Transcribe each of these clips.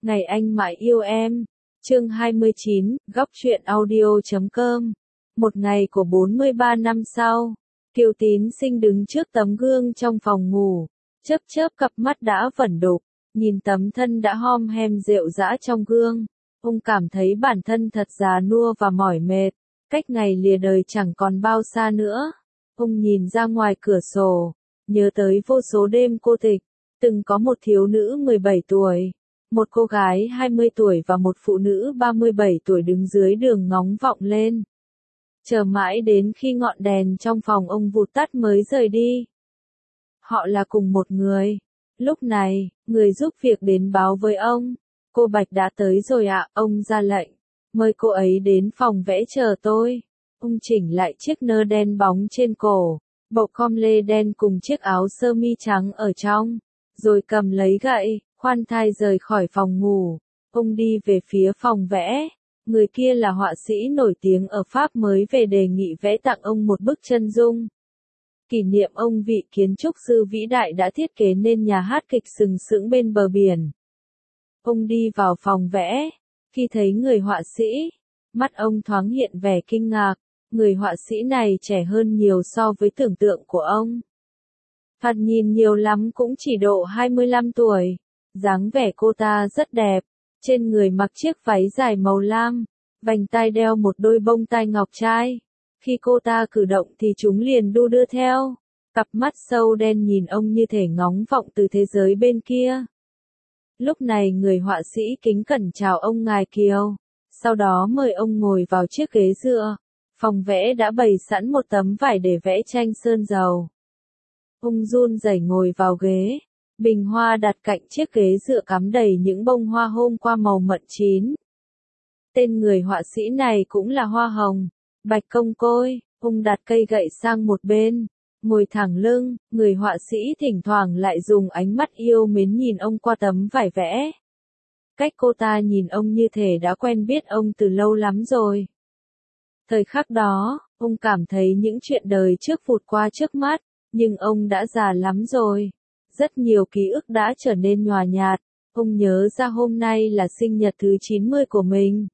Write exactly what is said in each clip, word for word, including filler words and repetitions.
Ngày anh mãi yêu em. Chương hai mươi chín, góc truyện audio chấm com. Một ngày của bốn mươi ba năm sau, Kiều Tín Sinh đứng trước tấm gương trong phòng ngủ, chớp chớp cặp mắt đã vẩn đục, nhìn tấm thân đã hom hem rệu rã trong gương. Ông cảm thấy bản thân thật già nua và mỏi mệt, cách ngày lìa đời chẳng còn bao xa nữa. Ông nhìn ra ngoài cửa sổ, nhớ tới vô số đêm cô tịch, từng có một thiếu nữ mười bảy tuổi, một cô gái hai mươi tuổi và một phụ nữ ba mươi bảy tuổi đứng dưới đường ngóng vọng lên. Chờ mãi đến khi ngọn đèn trong phòng ông vụt tắt mới rời đi. Họ là cùng một người. Lúc này, người giúp việc đến báo với ông. Cô Bạch đã tới rồi ạ, ông ra lệnh. Mời cô ấy đến phòng vẽ chờ tôi. Ông chỉnh lại chiếc nơ đen bóng trên cổ, bộ com lê đen cùng chiếc áo sơ mi trắng ở trong, rồi cầm lấy gậy, khoan thai rời khỏi phòng ngủ. Ông đi về phía phòng vẽ. Người kia là họa sĩ nổi tiếng ở Pháp mới về đề nghị vẽ tặng ông một bức chân dung. Kỷ niệm ông vị kiến trúc sư vĩ đại đã thiết kế nên nhà hát kịch sừng sững bên bờ biển. Ông đi vào phòng vẽ. Khi thấy người họa sĩ, mắt ông thoáng hiện vẻ kinh ngạc. Người họa sĩ này trẻ hơn nhiều so với tưởng tượng của ông. Thoạt nhìn nhiều lắm cũng chỉ độ hai mươi lăm tuổi. Dáng vẻ cô ta rất đẹp. Trên người mặc chiếc váy dài màu lam, vành tai đeo một đôi bông tai ngọc trai. Khi cô ta cử động thì chúng liền đu đưa theo. Cặp mắt sâu đen nhìn ông như thể ngóng vọng từ thế giới bên kia. Lúc này người họa sĩ kính cẩn chào ông ngài Kiều. Sau đó mời ông ngồi vào chiếc ghế dựa. Phòng vẽ đã bày sẵn một tấm vải để vẽ tranh sơn dầu. Ông run rẩy ngồi vào ghế. Bình hoa đặt cạnh chiếc ghế dựa cắm đầy những bông hoa hôm qua màu mận chín. Tên người họa sĩ này cũng là Hoa Hồng, Bạch Công Côi. Ông đặt cây gậy sang một bên, ngồi thẳng lưng. Người họa sĩ thỉnh thoảng lại dùng ánh mắt yêu mến nhìn ông qua tấm vải vẽ. Cách cô ta nhìn ông như thể đã quen biết ông từ lâu lắm rồi. Thời khắc đó, ông cảm thấy những chuyện đời trước vụt qua trước mắt, nhưng ông đã già lắm rồi. Rất nhiều ký ức đã trở nên nhòa nhạt. Ông nhớ ra hôm nay là sinh nhật thứ chín mươi của mình.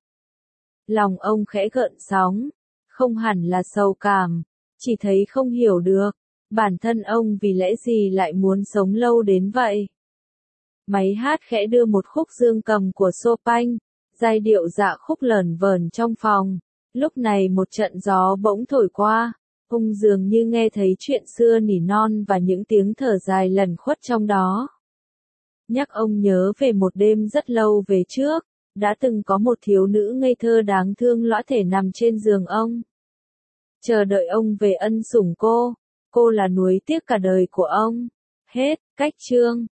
Lòng ông khẽ gợn sóng. Không hẳn là sầu cảm, chỉ thấy không hiểu được. Bản thân ông vì lẽ gì lại muốn sống lâu đến vậy. Máy hát khẽ đưa một khúc dương cầm của Chopin. Giai điệu dạ khúc lởn vởn trong phòng. Lúc này một trận gió bỗng thổi qua. Ông dường như nghe thấy chuyện xưa nỉ non và những tiếng thở dài lẩn khuất trong đó. Nhắc ông nhớ về một đêm rất lâu về trước, đã từng có một thiếu nữ ngây thơ đáng thương lõa thể nằm trên giường ông. Chờ đợi ông về ân sủng cô, cô là nuối tiếc cả đời của ông. Hết, cách chương.